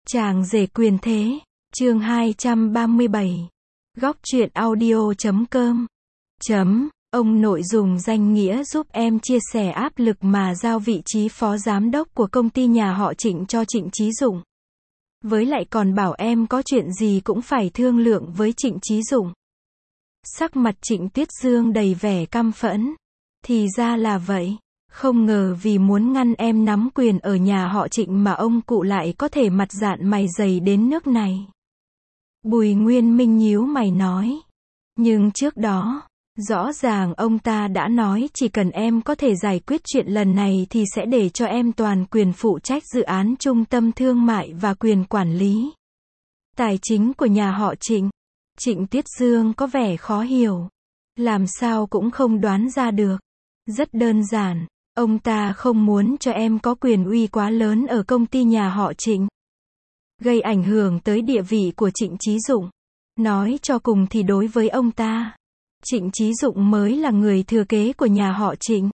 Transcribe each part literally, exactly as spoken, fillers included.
Chàng rể quyền thế, chương hai trăm ba mươi bảy. Góc truyện audio chấm com. Chấm, ông nội dùng danh nghĩa giúp em chia sẻ áp lực mà giao vị trí phó giám đốc của công ty nhà họ Trịnh cho Trịnh Chí Dụng. Với lại còn bảo em có chuyện gì cũng phải thương lượng với Trịnh Chí Dụng. Sắc mặt Trịnh Tuyết Dương đầy vẻ căm phẫn. Thì ra là vậy. Không ngờ vì muốn ngăn em nắm quyền ở nhà họ Trịnh mà ông cụ lại có thể mặt dạn mày dày đến nước này. Bùi Nguyên Minh nhíu mày nói. Nhưng trước đó, rõ ràng ông ta đã nói chỉ cần em có thể giải quyết chuyện lần này thì sẽ để cho em toàn quyền phụ trách dự án trung tâm thương mại và quyền quản lý tài chính của nhà họ Trịnh. Trịnh Tuyết Dương có vẻ khó hiểu. Làm sao cũng không đoán ra được. Rất đơn giản. Ông ta không muốn cho em có quyền uy quá lớn ở công ty nhà họ Trịnh. Gây ảnh hưởng tới địa vị của Trịnh Chí Dụng. Nói cho cùng thì đối với ông ta, Trịnh Chí Dụng mới là người thừa kế của nhà họ Trịnh.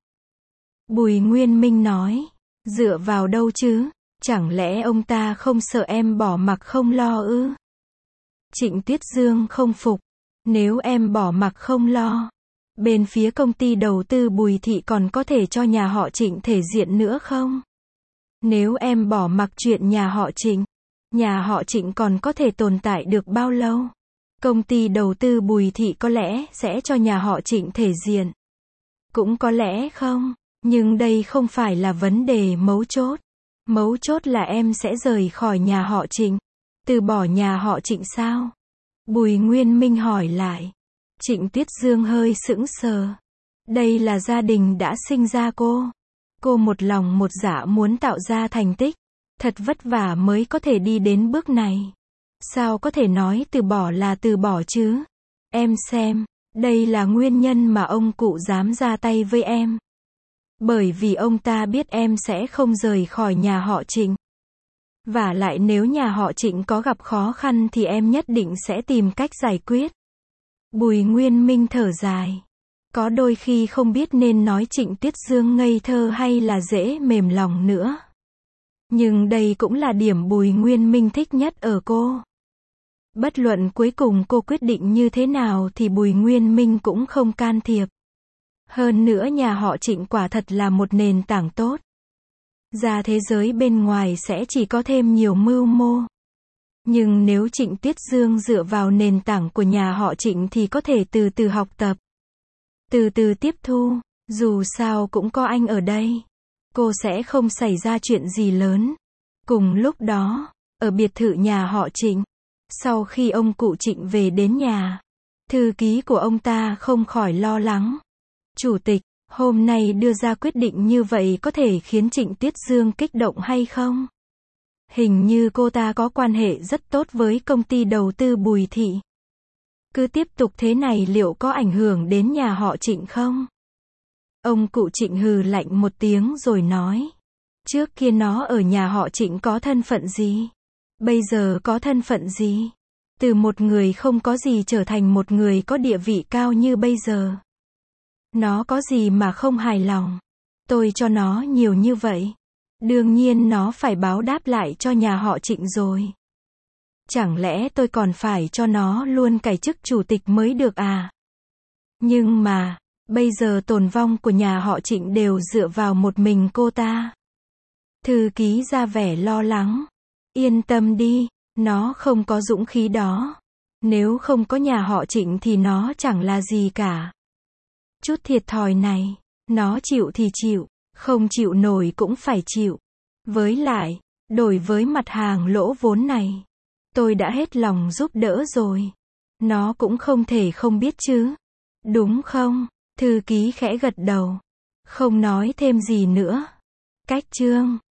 Bùi Nguyên Minh nói. Dựa vào đâu chứ? Chẳng lẽ ông ta không sợ em bỏ mặc không lo ư? Trịnh Tuyết Dương không phục. Nếu em bỏ mặc không lo, bên phía công ty đầu tư Bùi Thị còn có thể cho nhà họ Trịnh thể diện nữa không? Nếu em bỏ mặc chuyện nhà họ Trịnh, nhà họ Trịnh còn có thể tồn tại được bao lâu? Công ty đầu tư Bùi Thị có lẽ sẽ cho nhà họ Trịnh thể diện. Cũng có lẽ không, nhưng đây không phải là vấn đề mấu chốt. Mấu chốt là em sẽ rời khỏi nhà họ Trịnh. Từ bỏ nhà họ Trịnh sao? Bùi Nguyên Minh hỏi lại. Trịnh Tuyết Dương hơi sững sờ. Đây là gia đình đã sinh ra cô. Cô một lòng một dạ muốn tạo ra thành tích. Thật vất vả mới có thể đi đến bước này. Sao có thể nói từ bỏ là từ bỏ chứ? Em xem, đây là nguyên nhân mà ông cụ dám ra tay với em. Bởi vì ông ta biết em sẽ không rời khỏi nhà họ Trịnh. Vả lại nếu nhà họ Trịnh có gặp khó khăn thì em nhất định sẽ tìm cách giải quyết. Bùi Nguyên Minh thở dài. Có đôi khi không biết nên nói Trịnh Tuyết Dương ngây thơ hay là dễ mềm lòng nữa. Nhưng đây cũng là điểm Bùi Nguyên Minh thích nhất ở cô. Bất luận cuối cùng cô quyết định như thế nào thì Bùi Nguyên Minh cũng không can thiệp. Hơn nữa nhà họ Trịnh quả thật là một nền tảng tốt. Ra thế giới bên ngoài sẽ chỉ có thêm nhiều mưu mô. Nhưng nếu Trịnh Tuyết Dương dựa vào nền tảng của nhà họ Trịnh thì có thể từ từ học tập. Từ từ tiếp thu, dù sao cũng có anh ở đây. Cô sẽ không xảy ra chuyện gì lớn. Cùng lúc đó, ở biệt thự nhà họ Trịnh, sau khi ông cụ Trịnh về đến nhà, thư ký của ông ta không khỏi lo lắng. Chủ tịch, hôm nay đưa ra quyết định như vậy có thể khiến Trịnh Tuyết Dương kích động hay không? Hình như cô ta có quan hệ rất tốt với công ty đầu tư Bùi Thị. Cứ tiếp tục thế này liệu có ảnh hưởng đến nhà họ Trịnh không? Ông cụ Trịnh hừ lạnh một tiếng rồi nói. Trước kia nó ở nhà họ Trịnh có thân phận gì? Bây giờ có thân phận gì? Từ một người không có gì trở thành một người có địa vị cao như bây giờ. Nó có gì mà không hài lòng? Tôi cho nó nhiều như vậy. Đương nhiên nó phải báo đáp lại cho nhà họ Trịnh rồi. Chẳng lẽ tôi còn phải cho nó luôn cải chức chủ tịch mới được à? Nhưng mà, bây giờ tồn vong của nhà họ Trịnh đều dựa vào một mình cô ta. Thư ký ra vẻ lo lắng. Yên tâm đi, nó không có dũng khí đó. Nếu không có nhà họ Trịnh thì nó chẳng là gì cả. Chút thiệt thòi này, nó chịu thì chịu, không chịu nổi cũng phải chịu. Với lại, đổi với mặt hàng lỗ vốn này, tôi đã hết lòng giúp đỡ rồi. Nó cũng không thể không biết chứ. Đúng không? Thư ký khẽ gật đầu. Không nói thêm gì nữa. Cách chương.